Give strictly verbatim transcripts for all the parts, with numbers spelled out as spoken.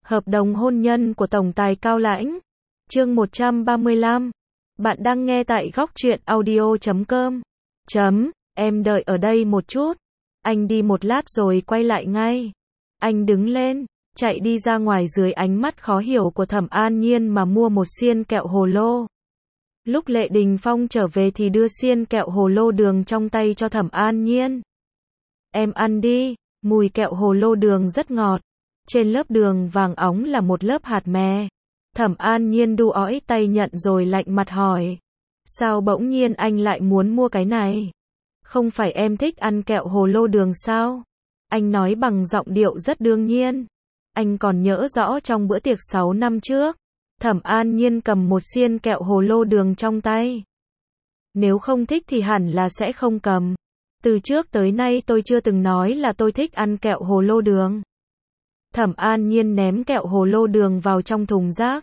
Hợp đồng hôn nhân của Tổng tài Cao Lãnh. Chương một trăm ba mươi lăm. Bạn đang nghe tại góc truyện audio chấm com. Chấm, em đợi ở đây một chút. Anh đi một lát rồi quay lại ngay. Anh đứng lên, chạy đi ra ngoài dưới ánh mắt khó hiểu của Thẩm An Nhiên mà mua một xiên kẹo hồ lô. Lúc Lệ Đình Phong trở về thì đưa xiên kẹo hồ lô đường trong tay cho Thẩm An Nhiên. Em ăn đi, mùi kẹo hồ lô đường rất ngọt. Trên lớp đường vàng óng là một lớp hạt mè. Thẩm An Nhiên đu ói tay nhận rồi lạnh mặt hỏi. Sao bỗng nhiên anh lại muốn mua cái này? Không phải em thích ăn kẹo hồ lô đường sao? Anh nói bằng giọng điệu rất đương nhiên. Anh còn nhớ rõ trong bữa tiệc sáu năm trước. Thẩm An Nhiên cầm một xiên kẹo hồ lô đường trong tay. Nếu không thích thì hẳn là sẽ không cầm. Từ trước tới nay tôi chưa từng nói là tôi thích ăn kẹo hồ lô đường. Thẩm An Nhiên ném kẹo hồ lô đường vào trong thùng rác.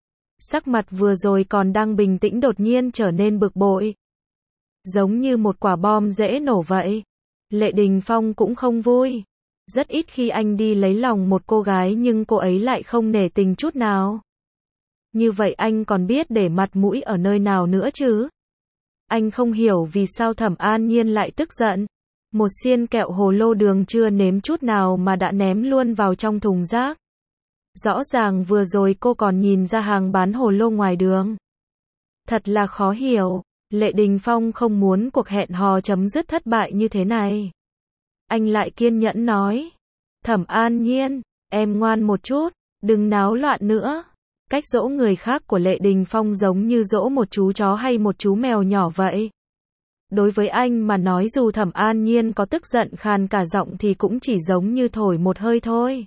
Sắc mặt vừa rồi còn đang bình tĩnh đột nhiên trở nên bực bội. Giống như một quả bom dễ nổ vậy. Lệ Đình Phong cũng không vui. Rất ít khi anh đi lấy lòng một cô gái nhưng cô ấy lại không nể tình chút nào. Như vậy anh còn biết để mặt mũi ở nơi nào nữa chứ? Anh không hiểu vì sao Thẩm An Nhiên lại tức giận. Một xiên kẹo hồ lô đường chưa nếm chút nào mà đã ném luôn vào trong thùng rác. Rõ ràng vừa rồi cô còn nhìn ra hàng bán hồ lô ngoài đường. Thật là khó hiểu, Lệ Đình Phong không muốn cuộc hẹn hò chấm dứt thất bại như thế này. Anh lại kiên nhẫn nói. Thẩm An Nhiên, em ngoan một chút, đừng náo loạn nữa. Cách dỗ người khác của Lệ Đình Phong giống như dỗ một chú chó hay một chú mèo nhỏ vậy. Đối với anh mà nói dù Thẩm An Nhiên có tức giận khàn cả giọng thì cũng chỉ giống như thổi một hơi thôi.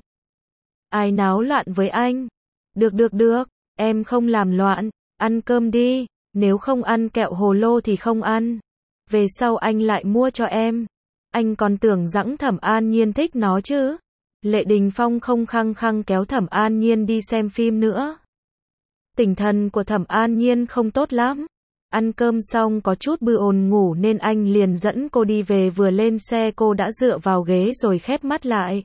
Ai náo loạn với anh? Được được được, em không làm loạn, ăn cơm đi, nếu không ăn kẹo hồ lô thì không ăn. Về sau anh lại mua cho em. Anh còn tưởng rằng Thẩm An Nhiên thích nó chứ. Lệ Đình Phong không khăng khăng kéo Thẩm An Nhiên đi xem phim nữa. Tinh thần của Thẩm An Nhiên không tốt lắm. Ăn cơm xong có chút bư ồn ngủ nên anh liền dẫn cô đi về, vừa lên xe cô đã dựa vào ghế rồi khép mắt lại.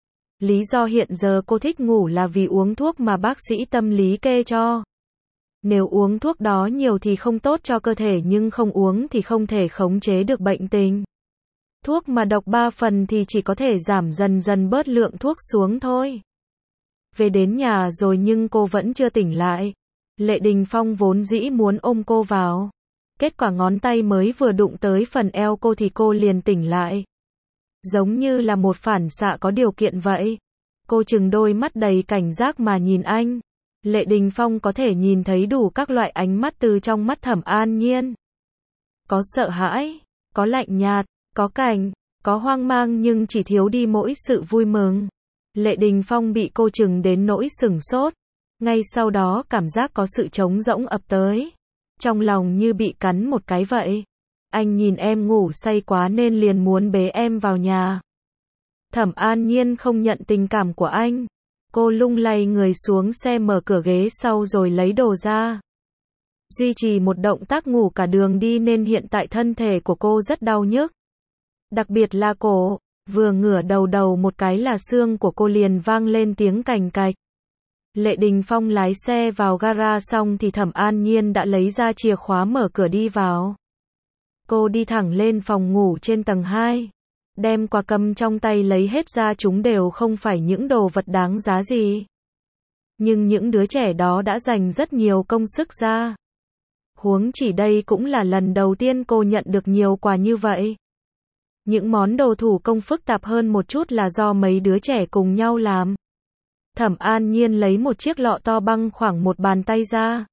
Lý do hiện giờ cô thích ngủ là vì uống thuốc mà bác sĩ tâm lý kê cho. Nếu uống thuốc đó nhiều thì không tốt cho cơ thể nhưng không uống thì không thể khống chế được bệnh tình. Thuốc mà độc ba phần thì chỉ có thể giảm dần dần bớt lượng thuốc xuống thôi. Về đến nhà rồi nhưng cô vẫn chưa tỉnh lại. Lệ Đình Phong vốn dĩ muốn ôm cô vào. Kết quả ngón tay mới vừa đụng tới phần eo cô thì cô liền tỉnh lại. Giống như là một phản xạ có điều kiện vậy. Cô trừng đôi mắt đầy cảnh giác mà nhìn anh. Lệ Đình Phong có thể nhìn thấy đủ các loại ánh mắt từ trong mắt Thẩm An Nhiên. Có sợ hãi, có lạnh nhạt, có cảnh, có hoang mang nhưng chỉ thiếu đi mỗi sự vui mừng. Lệ Đình Phong bị cô trừng đến nỗi sửng sốt. Ngay sau đó cảm giác có sự trống rỗng ập tới. Trong lòng như bị cắn một cái vậy. Anh nhìn em ngủ say quá nên liền muốn bế em vào nhà. Thẩm An Nhiên không nhận tình cảm của anh. Cô lung lay người xuống xe mở cửa ghế sau rồi lấy đồ ra. Duy trì một động tác ngủ cả đường đi nên hiện tại thân thể của cô rất đau nhức. Đặc biệt là cổ, vừa ngửa đầu đầu một cái là xương của cô liền vang lên tiếng cành cạch. Lệ Đình Phong lái xe vào gara xong thì Thẩm An Nhiên đã lấy ra chìa khóa mở cửa đi vào. Cô đi thẳng lên phòng ngủ trên tầng hai. Đem quà cầm trong tay lấy hết ra, chúng đều không phải những đồ vật đáng giá gì. Nhưng những đứa trẻ đó đã dành rất nhiều công sức ra. Huống chỉ đây cũng là lần đầu tiên cô nhận được nhiều quà như vậy. Những món đồ thủ công phức tạp hơn một chút là do mấy đứa trẻ cùng nhau làm. Thẩm An Nhiên lấy một chiếc lọ to bằng khoảng một bàn tay ra.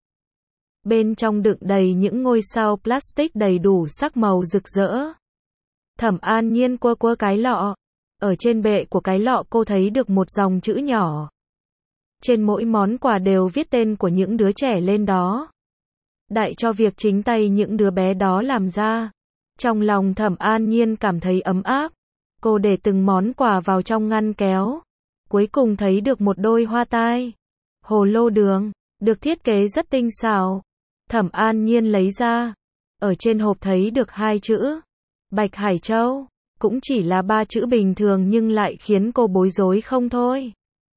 Bên trong đựng đầy những ngôi sao plastic đầy đủ sắc màu rực rỡ. Thẩm An Nhiên quơ quơ cái lọ. Ở trên bệ của cái lọ cô thấy được một dòng chữ nhỏ. Trên mỗi món quà đều viết tên của những đứa trẻ lên đó. Đại cho việc chính tay những đứa bé đó làm ra. Trong lòng Thẩm An Nhiên cảm thấy ấm áp. Cô để từng món quà vào trong ngăn kéo. Cuối cùng thấy được một đôi hoa tai. Hồ lô đường, được thiết kế rất tinh xảo. Thẩm An Nhiên lấy ra. Ở trên hộp thấy được hai chữ. Bạch Hải Châu. Cũng chỉ là ba chữ bình thường nhưng lại khiến cô bối rối không thôi.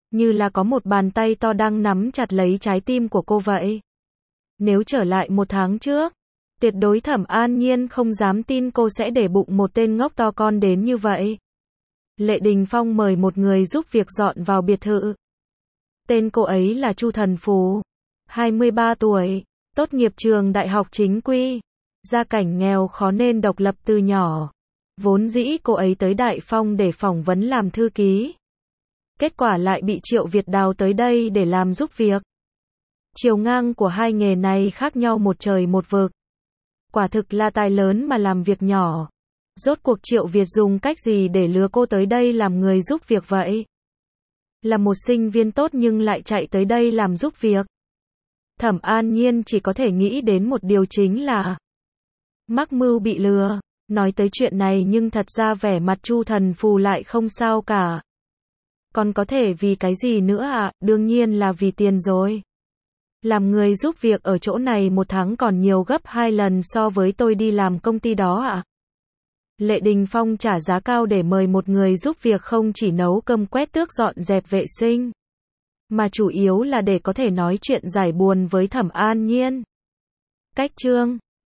Như là có một bàn tay to đang nắm chặt lấy trái tim của cô vậy. Nếu trở lại một tháng trước, tuyệt đối Thẩm An Nhiên không dám tin cô sẽ để bụng một tên ngốc to con đến như vậy. Lệ Đình Phong mời một người giúp việc dọn vào biệt thự. Tên cô ấy là Chu Thần Phù, hai mươi ba tuổi, tốt nghiệp trường đại học chính quy, gia cảnh nghèo khó nên độc lập từ nhỏ. Vốn dĩ cô ấy tới Đại Phong để phỏng vấn làm thư ký. Kết quả lại bị Triệu Việt đào tới đây để làm giúp việc. Chiều ngang của hai nghề này khác nhau một trời một vực. Quả thực là tài lớn mà làm việc nhỏ. Rốt cuộc Triệu Việt dùng cách gì để lừa cô tới đây làm người giúp việc vậy? Là một sinh viên tốt nhưng lại chạy tới đây làm giúp việc. Thẩm An Nhiên chỉ có thể nghĩ đến một điều chính là mắc mưu bị lừa. Nói tới chuyện này nhưng thật ra vẻ mặt Chu Thần Phù lại không sao cả. Còn có thể vì cái gì nữa ạ? Đương nhiên là vì tiền rồi. Làm người giúp việc ở chỗ này một tháng còn nhiều gấp hai lần so với tôi đi làm công ty đó ạ. Lệ Đình Phong trả giá cao để mời một người giúp việc không chỉ nấu cơm quét tước dọn dẹp vệ sinh, mà chủ yếu là để có thể nói chuyện giải buồn với Thẩm An Nhiên. Cách chương